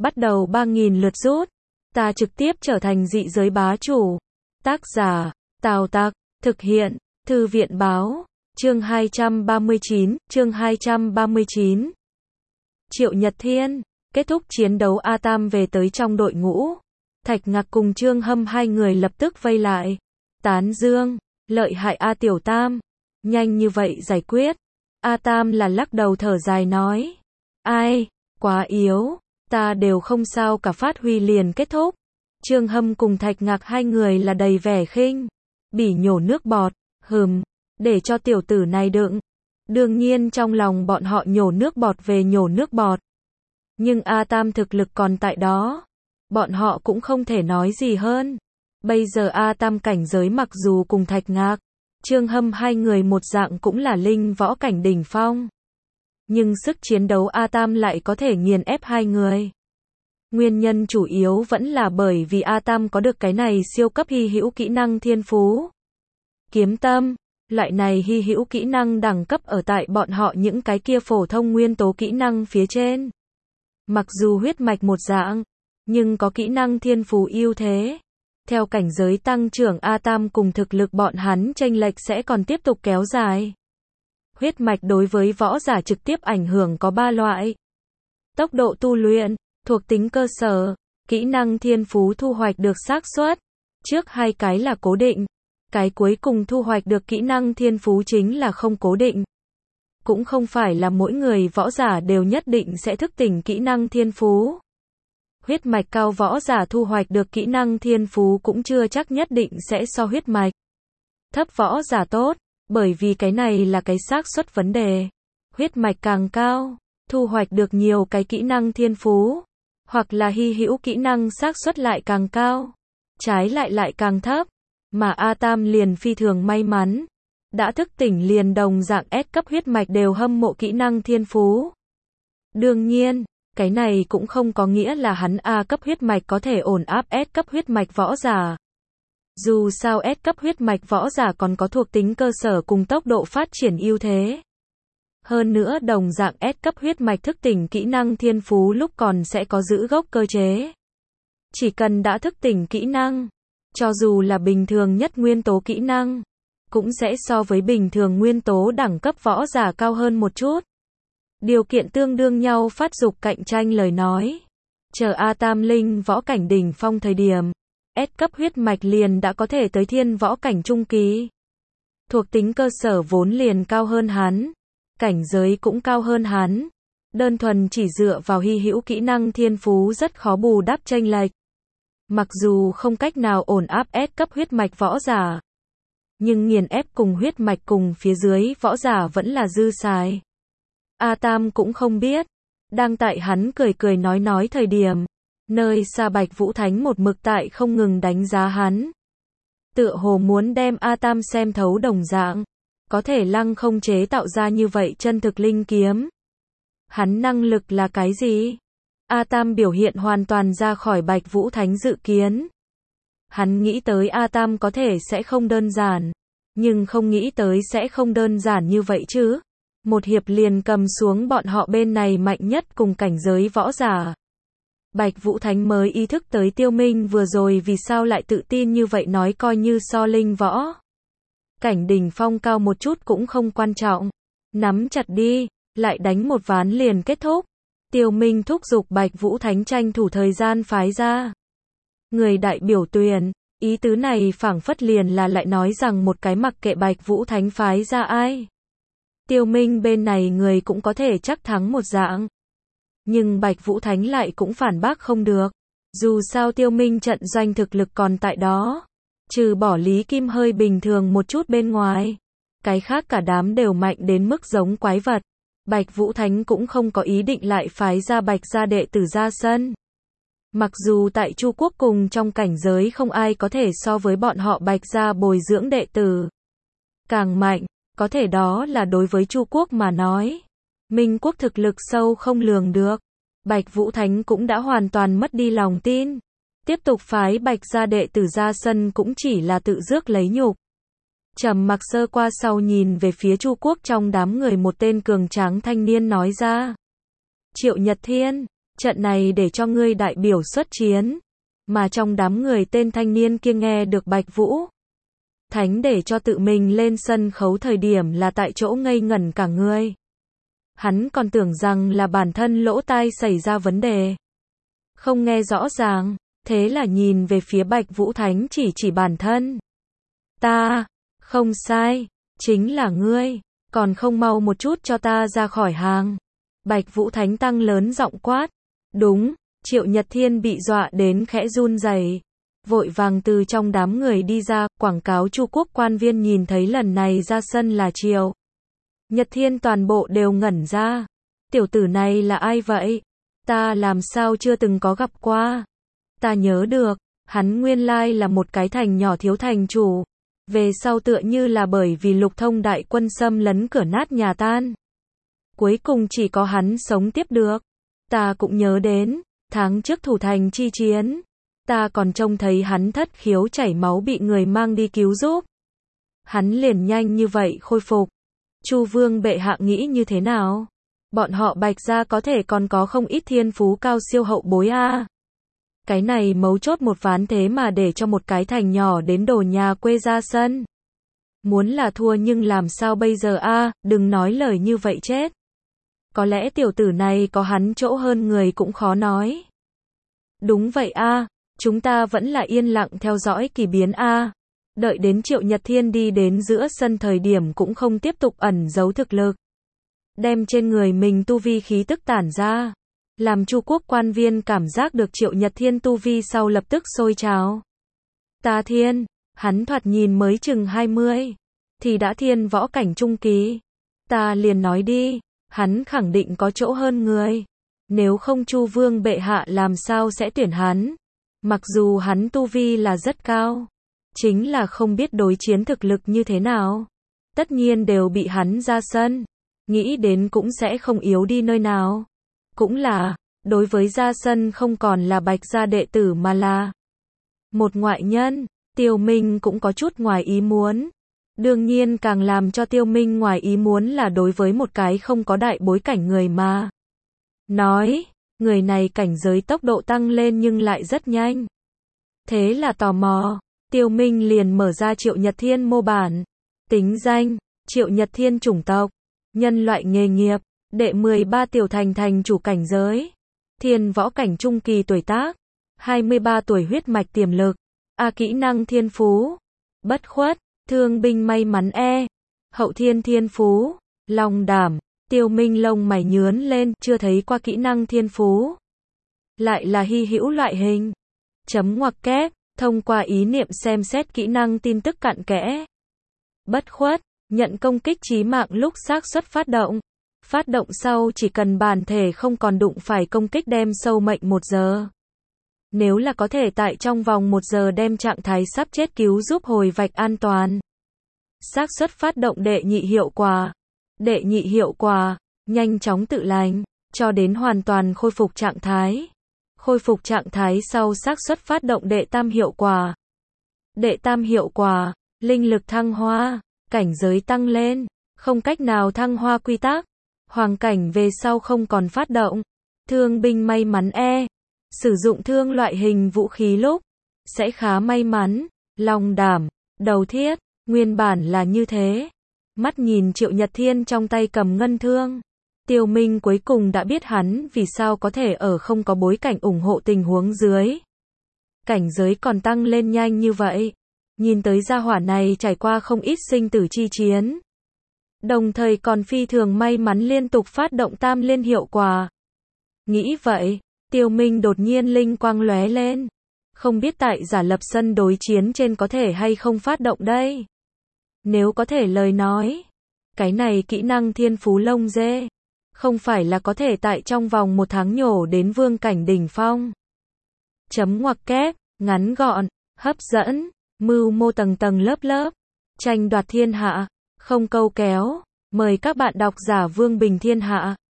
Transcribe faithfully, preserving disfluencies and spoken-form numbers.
bắt đầu ba nghìn lượt rút. Ta trực tiếp trở thành dị giới bá chủ. Tác giả, Tào Tặc, thực hiện, Thư viện báo, chương hai trăm ba mươi chín, chương hai trăm ba mươi chín. Triệu Nhật Thiên, kết thúc chiến đấu A Tam về tới trong đội ngũ. Thạch Ngạc cùng Trương Hâm hai người lập tức vây lại. Tán dương, lợi hại A Tiểu Tam, nhanh như vậy giải quyết. A Tam là lắc đầu thở dài nói. Ai, quá yếu, ta đều không sao cả phát huy liền kết thúc. Trương Hâm cùng Thạch Ngạc hai người là đầy vẻ khinh bỉ nhổ nước bọt, hừm, để cho tiểu tử này đựng. Đương nhiên trong lòng bọn họ nhổ nước bọt về nhổ nước bọt. Nhưng A Tam thực lực còn tại đó. Bọn họ cũng không thể nói gì hơn. Bây giờ A Tam cảnh giới mặc dù cùng Thạch Ngạc, Trương Hâm hai người một dạng cũng là linh võ cảnh đỉnh phong. Nhưng sức chiến đấu A Tam lại có thể nghiền ép hai người. Nguyên nhân chủ yếu vẫn là bởi vì A Tam có được cái này siêu cấp hy hữu kỹ năng thiên phú. Kiếm tâm, loại này hy hữu kỹ năng đẳng cấp ở tại bọn họ những cái kia phổ thông nguyên tố kỹ năng phía trên. Mặc dù huyết mạch một dạng, nhưng có kỹ năng thiên phú ưu thế. Theo cảnh giới tăng trưởng A Tam cùng thực lực bọn hắn chênh lệch sẽ còn tiếp tục kéo dài. Huyết mạch đối với võ giả trực tiếp ảnh hưởng có ba loại. Tốc độ tu luyện, thuộc tính cơ sở, kỹ năng thiên phú thu hoạch được xác suất. Trước hai cái là cố định, cái cuối cùng thu hoạch được kỹ năng thiên phú chính là không cố định. Cũng không phải là mỗi người võ giả đều nhất định sẽ thức tỉnh kỹ năng thiên phú. Huyết mạch cao võ giả thu hoạch được kỹ năng thiên phú cũng chưa chắc nhất định sẽ so huyết mạch thấp võ giả tốt, bởi vì cái này là cái xác suất vấn đề. Huyết mạch càng cao, thu hoạch được nhiều cái kỹ năng thiên phú, hoặc là hy hữu kỹ năng xác suất lại càng cao, trái lại lại càng thấp. Mà A Tam liền phi thường may mắn, đã thức tỉnh liền đồng dạng S cấp huyết mạch đều hâm mộ kỹ năng thiên phú. Đương nhiên, cái này cũng không có nghĩa là hắn A cấp huyết mạch có thể ổn áp S cấp huyết mạch võ giả. Dù sao S cấp huyết mạch võ giả còn có thuộc tính cơ sở cùng tốc độ phát triển ưu thế. Hơn nữa đồng dạng S cấp huyết mạch thức tỉnh kỹ năng thiên phú lúc còn sẽ có giữ gốc cơ chế. Chỉ cần đã thức tỉnh kỹ năng, cho dù là bình thường nhất nguyên tố kỹ năng, cũng sẽ so với bình thường nguyên tố đẳng cấp võ giả cao hơn một chút. Điều kiện tương đương nhau phát dục cạnh tranh lời nói. Chờ A Tam linh võ cảnh đỉnh phong thời điểm, S cấp huyết mạch liền đã có thể tới thiên võ cảnh trung kỳ. Thuộc tính cơ sở vốn liền cao hơn hắn, cảnh giới cũng cao hơn hắn. Đơn thuần chỉ dựa vào hy hữu kỹ năng thiên phú rất khó bù đắp chênh lệch. Mặc dù không cách nào ổn áp S cấp huyết mạch võ giả, nhưng nghiền ép cùng huyết mạch cùng phía dưới võ giả vẫn là dư xài. A Tam cũng không biết, đang tại hắn cười cười nói nói thời điểm, nơi xa Bạch Vũ Thánh một mực tại không ngừng đánh giá hắn. Tựa hồ muốn đem A Tam xem thấu đồng dạng, có thể lăng không chế tạo ra như vậy chân thực linh kiếm. Hắn năng lực là cái gì? A Tam biểu hiện hoàn toàn ra khỏi Bạch Vũ Thánh dự kiến. Hắn nghĩ tới A Tam có thể sẽ không đơn giản, nhưng không nghĩ tới sẽ không đơn giản như vậy chứ. Một hiệp liền cầm xuống bọn họ bên này mạnh nhất cùng cảnh giới võ giả. Bạch Vũ Thánh mới ý thức tới Tiêu Minh vừa rồi vì sao lại tự tin như vậy nói coi như so linh võ cảnh đỉnh phong cao một chút cũng không quan trọng. Nắm chặt đi, lại đánh một ván liền kết thúc. Tiêu Minh thúc giục Bạch Vũ Thánh tranh thủ thời gian phái ra người đại biểu tuyển, ý tứ này phảng phất liền là lại nói rằng một cái mặc kệ Bạch Vũ Thánh phái ra ai. Tiêu Minh bên này người cũng có thể chắc thắng một dạng. Nhưng Bạch Vũ Thánh lại cũng phản bác không được. Dù sao Tiêu Minh trận doanh thực lực còn tại đó. Trừ bỏ Lý Kim hơi bình thường một chút bên ngoài. Cái khác cả đám đều mạnh đến mức giống quái vật. Bạch Vũ Thánh cũng không có ý định lại phái ra Bạch gia đệ tử ra sân. Mặc dù tại Chu Quốc cùng trong cảnh giới không ai có thể so với bọn họ Bạch gia bồi dưỡng đệ tử càng mạnh, có thể đó là đối với Chu Quốc mà nói. Minh quốc thực lực sâu không lường được. Bạch Vũ Thánh cũng đã hoàn toàn mất đi lòng tin. Tiếp tục phái Bạch gia đệ tử ra sân cũng chỉ là tự rước lấy nhục. Trầm mặc sơ qua sau nhìn về phía Chu Quốc trong đám người một tên cường tráng thanh niên nói ra. Triệu Nhật Thiên, trận này để cho ngươi đại biểu xuất chiến. Mà trong đám người tên thanh niên kia nghe được Bạch Vũ Thánh để cho tự mình lên sân khấu thời điểm là tại chỗ ngây ngẩn cả người. Hắn còn tưởng rằng là bản thân lỗ tai xảy ra vấn đề. Không nghe rõ ràng, thế là nhìn về phía Bạch Vũ Thánh chỉ chỉ bản thân. Ta, không sai, chính là ngươi, còn không mau một chút cho ta ra khỏi hàng. Bạch Vũ Thánh tăng lớn giọng quát. Đúng, Triệu Nhật Thiên bị dọa đến khẽ run rẩy, vội vàng từ trong đám người đi ra, quảng cáo Chu Quốc quan viên nhìn thấy lần này ra sân là Triệu Nhật Thiên toàn bộ đều ngẩn ra. Tiểu tử này là ai vậy? Ta làm sao chưa từng có gặp qua? Ta nhớ được, hắn nguyên lai là một cái thành nhỏ thiếu thành chủ. Về sau tựa như là bởi vì Lục Thông đại quân xâm lấn cửa nát nhà tan. Cuối cùng chỉ có hắn sống tiếp được. Ta cũng nhớ đến, tháng trước thủ thành chi chiến. Ta còn trông thấy hắn thất khiếu chảy máu bị người mang đi cứu giúp. Hắn liền nhanh như vậy khôi phục. Chu Vương bệ hạ nghĩ như thế nào? Bọn họ Bạch gia có thể còn có không ít thiên phú cao siêu hậu bối a. À. Cái này mấu chốt một ván thế mà để cho một cái thành nhỏ đến đồ nhà quê ra sân. Muốn là thua nhưng làm sao bây giờ a, à, đừng nói lời như vậy chết. Có lẽ tiểu tử này có hắn chỗ hơn người cũng khó nói. Đúng vậy a, à, chúng ta vẫn là yên lặng theo dõi kỳ biến a. À. Đợi đến Triệu Nhật Thiên đi đến giữa sân thời điểm cũng không tiếp tục ẩn giấu thực lực. Đem trên người mình tu vi khí tức tản ra. Làm Chu Quốc quan viên cảm giác được Triệu Nhật Thiên tu vi sau lập tức sôi trào. Ta thiên, hắn thoạt nhìn mới chừng hai mươi, thì đã thiên võ cảnh trung kỳ. Ta liền nói đi, hắn khẳng định có chỗ hơn người. Nếu không Chu Vương bệ hạ làm sao sẽ tuyển hắn? Mặc dù hắn tu vi là rất cao, chính là không biết đối chiến thực lực như thế nào. Tất nhiên đều bị hắn ra sân, nghĩ đến cũng sẽ không yếu đi nơi nào. Cũng là, đối với ra sân không còn là Bạch gia đệ tử mà là một ngoại nhân, Tiêu Minh cũng có chút ngoài ý muốn. Đương nhiên càng làm cho Tiêu Minh ngoài ý muốn là đối với một cái không có đại bối cảnh người mà nói, người này cảnh giới tốc độ tăng lên nhưng lại rất nhanh. Thế là tò mò, Tiêu Minh liền mở ra Triệu Nhật Thiên mô bản. Tính danh, Triệu Nhật Thiên chủng tộc, nhân loại nghề nghiệp, đệ mười ba tiểu thành thành chủ cảnh giới, thiên võ cảnh trung kỳ tuổi tác, hai mươi ba tuổi huyết mạch tiềm lực, a kỹ năng thiên phú, bất khuất, thương binh may mắn e, hậu thiên thiên phú, long đảm. Tiêu Minh lông mày nhướng lên, chưa thấy qua kỹ năng thiên phú. Lại là hy hữu loại hình. Chấm ngoặc kép, thông qua ý niệm xem xét kỹ năng tin tức cặn kẽ. Bất khuất, nhận công kích chí mạng lúc xác suất phát động. Phát động sau chỉ cần bản thể không còn đụng phải công kích đem sâu mệnh một giờ. Nếu là có thể tại trong vòng một giờ đem trạng thái sắp chết cứu giúp hồi vạch an toàn. Xác suất phát động đệ nhị hiệu quả. Đệ nhị hiệu quả, nhanh chóng tự lành, cho đến hoàn toàn khôi phục trạng thái. Khôi phục trạng thái sau xác suất phát động đệ tam hiệu quả. Đệ tam hiệu quả, linh lực thăng hoa, cảnh giới tăng lên, không cách nào thăng hoa quy tắc. Hoàng cảnh về sau không còn phát động. Thương binh may mắn e, sử dụng thương loại hình vũ khí lúc sẽ khá may mắn. Long đảm, đầu thiết, nguyên bản là như thế. Mắt nhìn Triệu Nhật Thiên trong tay cầm ngân thương, Tiêu Minh cuối cùng đã biết hắn vì sao có thể ở không có bối cảnh ủng hộ tình huống dưới. Cảnh giới còn tăng lên nhanh như vậy. Nhìn tới gia hỏa này trải qua không ít sinh tử chi chiến. Đồng thời còn phi thường may mắn liên tục phát động tam liên hiệu quả. Nghĩ vậy, Tiêu Minh đột nhiên linh quang lóe lên. Không biết tại giả lập sân đối chiến trên có thể hay không phát động đây. Nếu có thể lời nói, cái này kỹ năng thiên phú lông dê, không phải là có thể tại trong vòng một tháng nhổ đến vương cảnh đỉnh phong. Chấm ngoặc kép, ngắn gọn, hấp dẫn, mưu mô tầng tầng lớp lớp, tranh đoạt thiên hạ, không câu kéo, mời các bạn đọc giả Vương Bình Thiên Hạ.